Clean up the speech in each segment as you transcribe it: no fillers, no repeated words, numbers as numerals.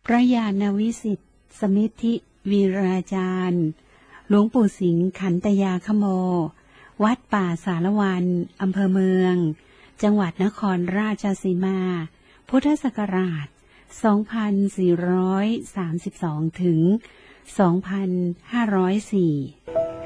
พระญาณวิสิทธิสมิทธิวีราจารย์หลวงปู่สิงห์ขันตยาคโมวัดป่าสารวันอำเภอเมืองจังหวัดนครราชสีมาพุทธศักราช2432ถึง2504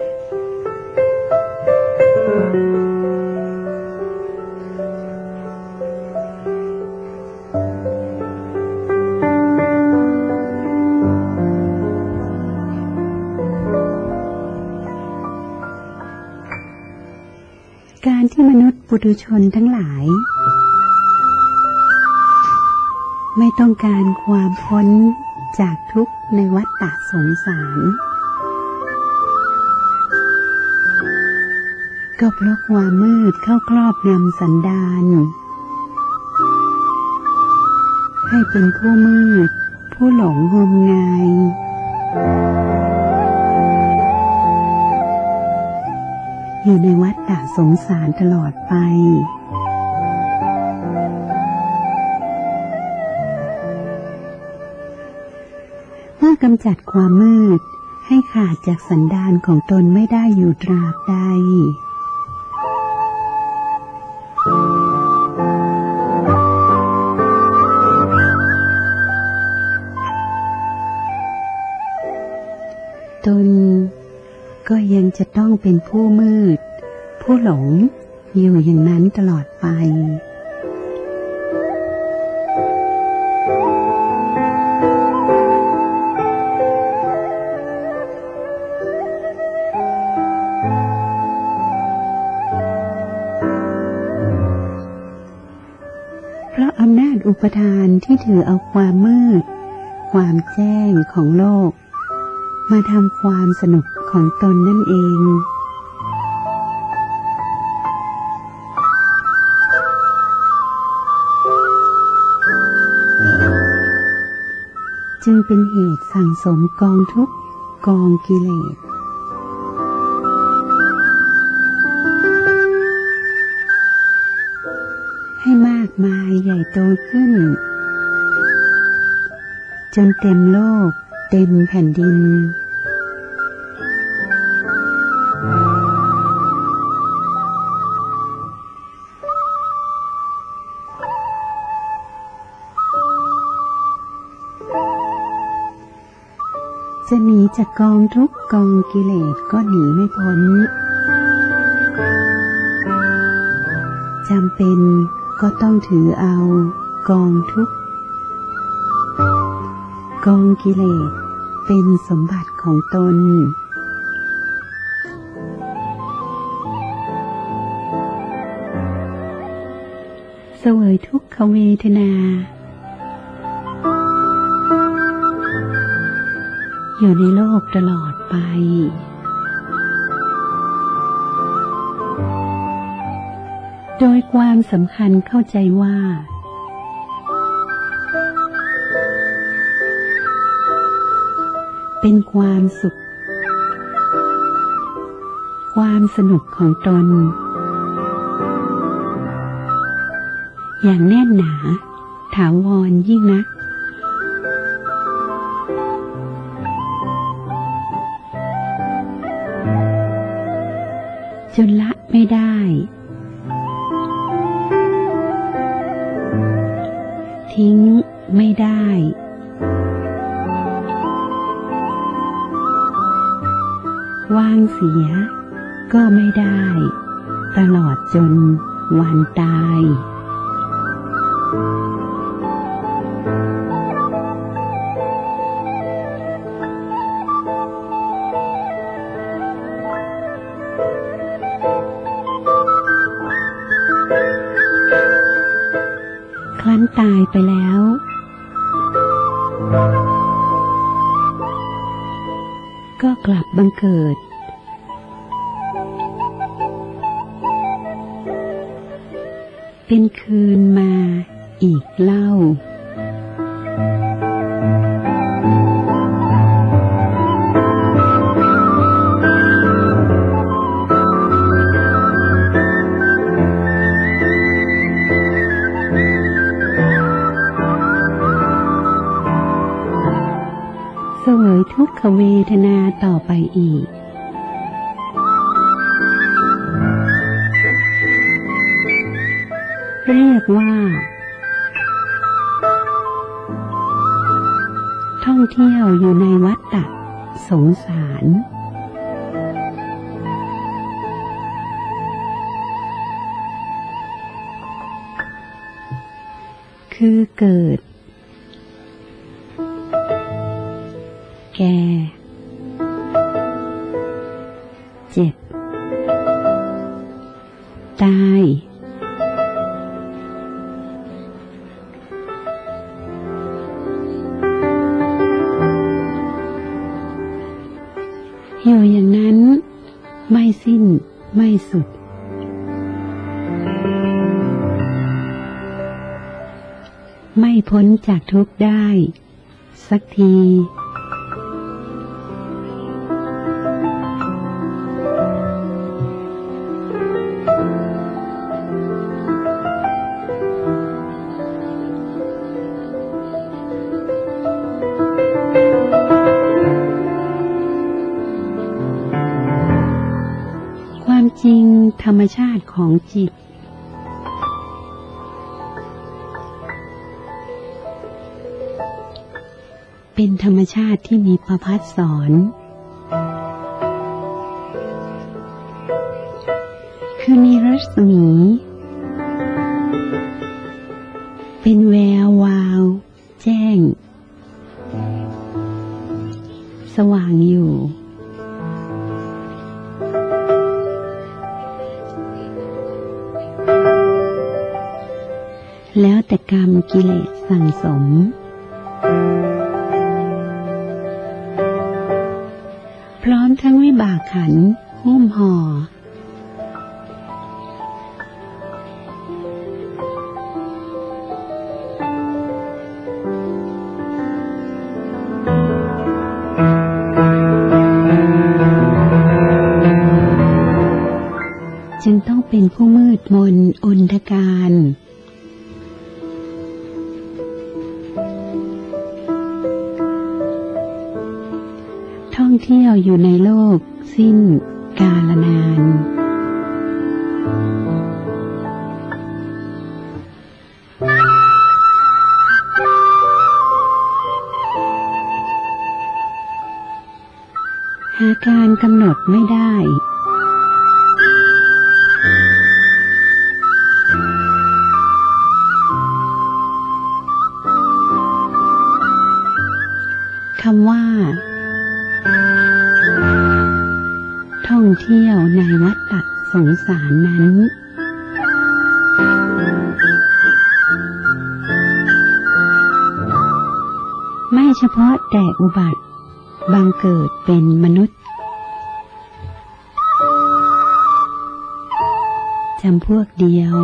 การที่มนุษย์ปุถุชนทั้งหลายไม่ต้องการความพ้นจากทุกข์ในวัฏฏะสงสารก็เพราะความมืดเข้าครอบงำสันดานให้เป็นผู้มืดผู้หลงงมงายอยู่ในวัฏฏะสงสารตลอดไปเมื่อกำจัดความมืดให้ขาดจากสันดานของตนไม่ได้อยู่ตราบใดตนก็ยังจะต้องเป็นผู้มืดผู้หลงอยู่อย่างนั้นตลอดไปเพราะอำนาจอุปทานที่ถือเอาความมืดความแจ้งของโลกมาทำความสนุกของตนนั่นเองจึงเป็นเหตุสั่งสมกองทุกข์กองกิเลสให้มากมายใหญ่โตขึ้นจนเต็มโลกเต็มแผ่นดินจะหนีจากกองทุกข์กองกิเลสก็หนีไม่พ้นจำเป็นก็ต้องถือเอากองทุกข์กองกิเลสเป็นสมบัติของตนเสวยทุกขเวทนาอยู่ในโลกตลอดไปโดยความสำคัญเข้าใจว่าเป็นความสุขความสนุกของตนอย่างแน่นหนาถาวรยิ่งนักจนละไม่ได้ทิ้งไม่ได้วางเสียก็ไม่ได้ตลอดจนวันตายครั้นตายไปแล้วก็กลับบังเกิดเป็นคืนมาอีกเล่าวยทุกขเวทนาต่อไปอีกเรียกว่าท่องเที่ยวอยู่ในวัฏฏะสงสารคือเกิดแก่เจ็บตายอยู่อย่างนั้นไม่สิ้นไม่สุดไม่พ้นจากทุกข์ได้สักทีความจริงธรรมชาติของจิตเป็นธรรมชาติที่มีประภัสสรคือมีรัศมีเป็นแวววาวแจ้งสว่างอยู่แล้วแต่กรรมกิเลสสั่งสมพร้อมทั้งวิบากขันธ์หุ้มห่อจึงต้องเป็นผู้มืดมนอนทการท่องเที่ยวอยู่ในโลกสิ้นกาลนานหาการกำหนดไม่ได้คำว่าท่องเที่ยวในวัฏฏะสงสารนั้นไม่เฉพาะแต่อุบัติบังเกิดเป็นมนุษย์จำพวกเดียว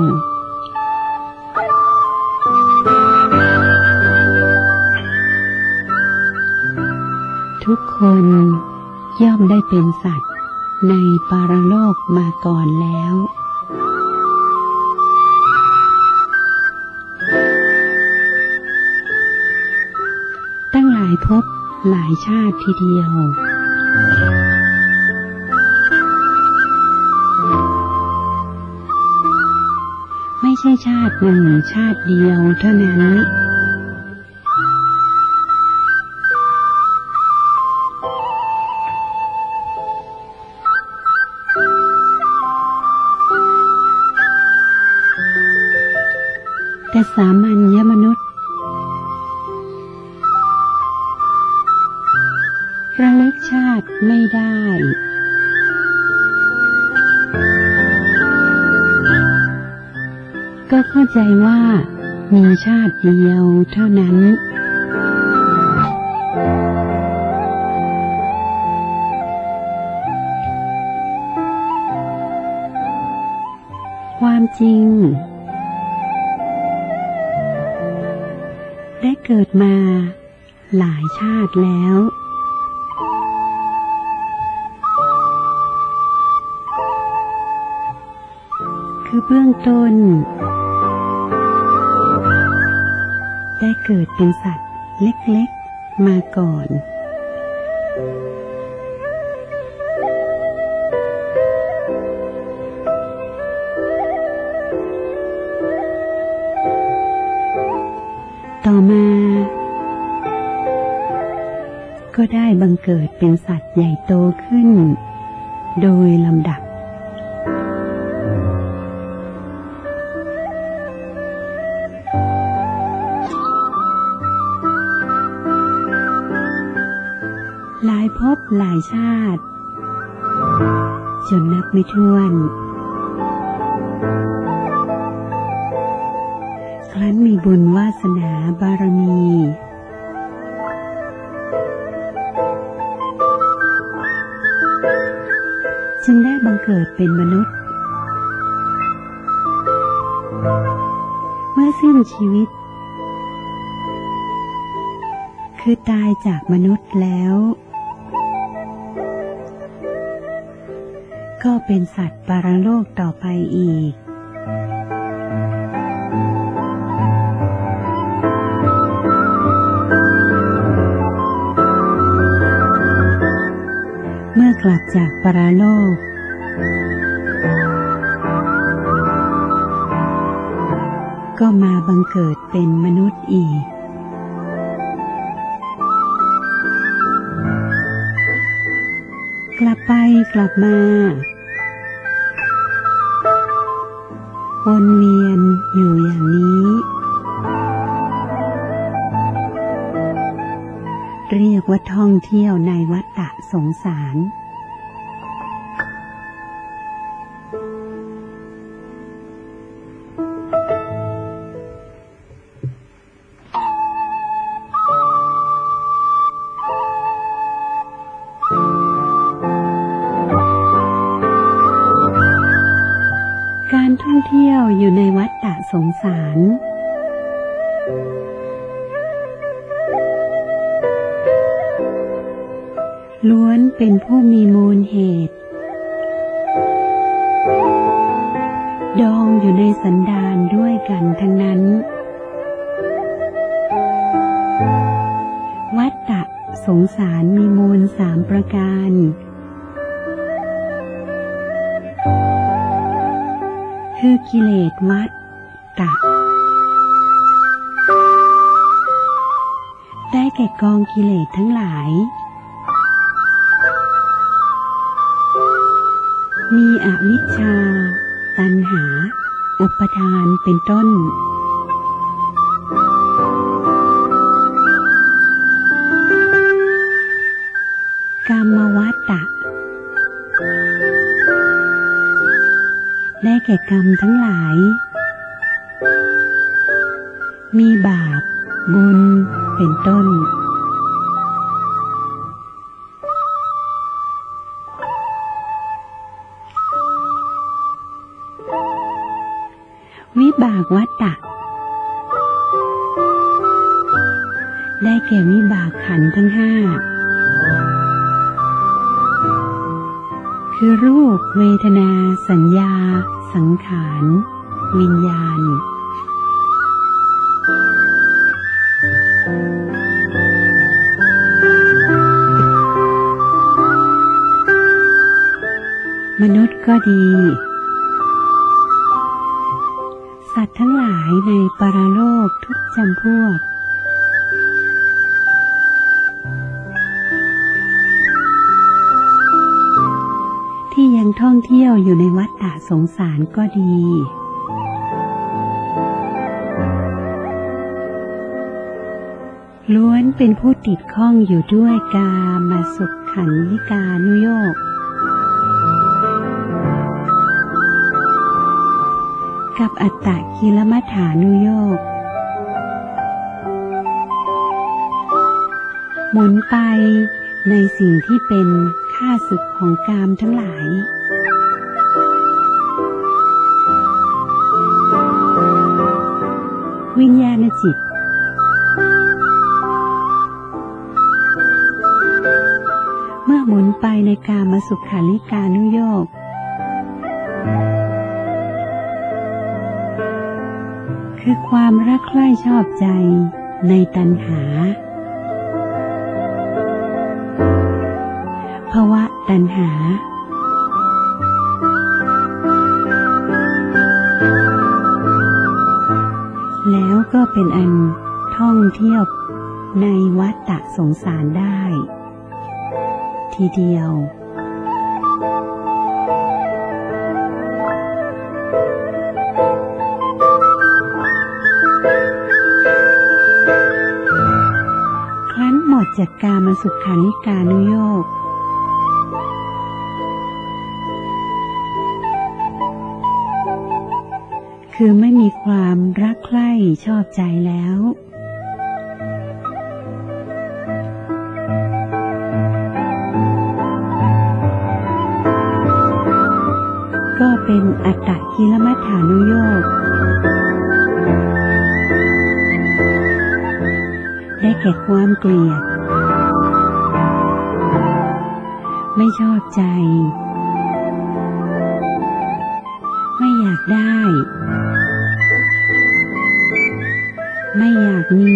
ทุกคนย่อมได้เป็นสัตว์ในปรโลกมาก่อนแล้วตั้งหลายภพหลายชาติทีเดียวไม่ใช่ชาติหนึ่งชาติเดียวเท่านั้นแต่สามัญมนุษย์ระลึกชาติไม่ได้ก็เข้าใจว่ามีชาติเดียวเท่านั้นความจริงได้เกิดมาหลายชาติแล้วคือเบื้องต้นได้เกิดเป็นสัตว์เล็กๆมาก่อนก็ได้บังเกิดเป็นสัตว์ใหญ่โตขึ้นโดยลำดับหลายภพหลายชาติจนนับไม่ถ้วนครั้นมีบุญวาสนาบารมีจึงได้บังเกิดเป็นมนุษย์เมื่อสิ้นชีวิตคือตายจากมนุษย์แล้วก็เป็นสัตว์ปรโลกต่อไปอีกเมื่อกลับจากปรโลกก็มาบังเกิดเป็นมนุษย์อีกกลับไปกลับมาวนเวียนอยู่อย่างนี้เรียกว่าท่องเที่ยวในวัฏฏะสงสารการท่องเที่ยวอยู่ในวัฏฏะสงสารล้วนเป็นผู้มีมูลเหตุดองอยู่ในสันดานด้วยกันทั้งนั้นวัฏฏะสงสารมีมูล3ประการคือกิเลสวัฏฏะได้แก่กองกิเลสทั้งหลายมีอวิชชาตัณหาอุปทานเป็นต้นกามวัฏฏะได้แก่กรรมทั้งหลายมีบาปบุญเป็นต้นวิบากวัฏฏะได้แก่วิบากขันธ์ทั้ง5คือรูปเวทนาสัญญาสังขารวิญญาณมนุษย์ก็ดีสัตว์ทั้งหลายในปรโลกทุกจำพวกที่ยังท่องเที่ยวอยู่ในวัฏฏะสงสารก็ดีล้วนเป็นผู้ติดข้องอยู่ด้วยกามสุขขันธิกานุโยคกับอัตตกิลมัฏฐานุโยคหมุนไปในสิ่งที่เป็นข้าศึกของกามทั้งหลายวิญญาณจิตเมื่อหมุนไปในกามสุขาริกานุโยคคือความรักใคร่ชอบใจในตัณหาภวะตัณหาแล้ว ก็เป็นอันท่องเที่ยวในวัฏฏะสงสารได้ทีเดียวครั้นหมดจากกามสุขานิกานุโยคคือไม่มีความรักใคร่ชอบใจแล้วก็เป็นอัตตกิลมัฏฐานุโยคได้แก่ความเกลียดไม่ชอบใจไม่อยากได้ไม่อยากมี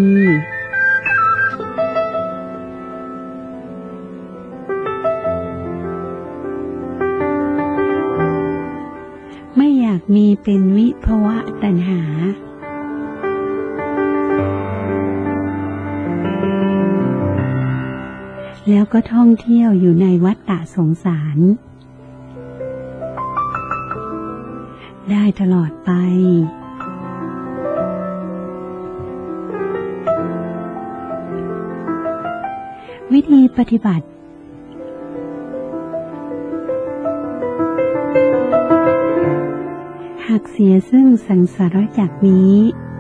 ไม่อยากมีเป็นวิภวะตัณหาแล้วก็ท่องเที่ยวอยู่ในวัฏฏะสงสารได้ตลอดไปวิธีปฏิบัติหากเสียซึ่งสังสารวัฏจักรนี้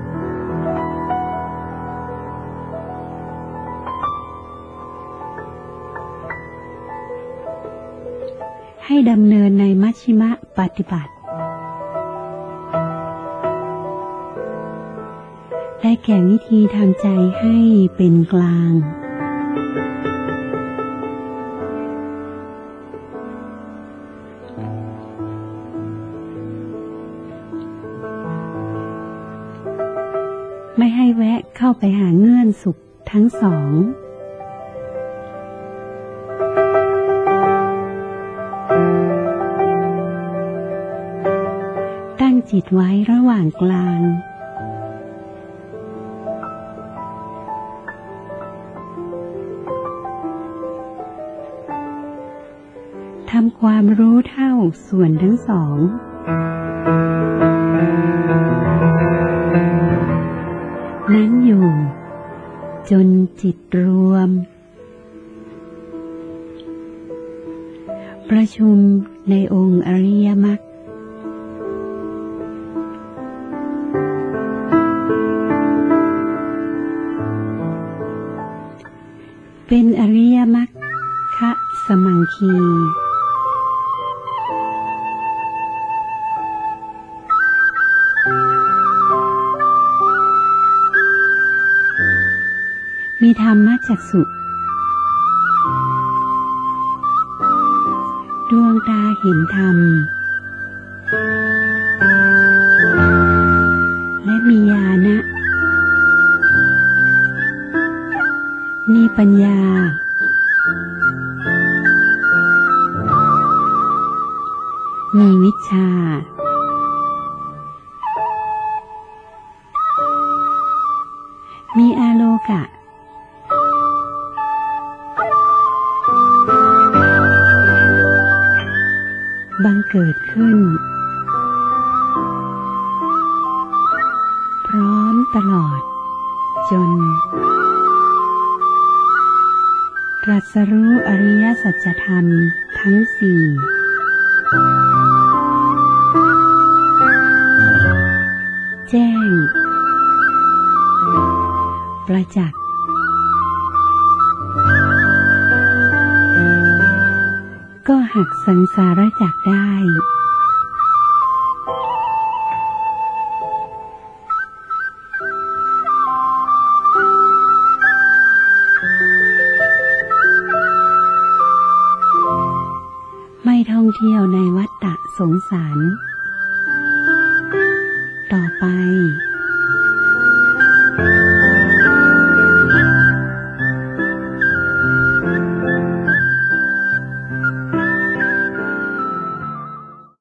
ให้ดำเนินในมัชฌิมปฏิบัติได้แก่วิธีทำใจให้เป็นกลางไม่ให้แวะเข้าไปหาเงื่อนสุขทั้งสองตั้งจิตไว้ระหว่างกลางทำความรู้เท่าส่วนทั้งสองนั้นอยู่จนจิตรวมประชุมในองค์อริยมรรคเป็นอริยมรรคสมังคีมีธรรมจักษุดวงตาเห็นธรรมและมีญาณะมีปัญญามีวิชชามีอาโลกะบังเกิดขึ้นพร้อมตลอดจนตรัสรู้อริยสัจธรรมทั้งสี่แจ้งประจักษ์ก็หักสังสารจักรได้ไม่ท่องเที่ยวในวัฏฏะสงสารต่อไป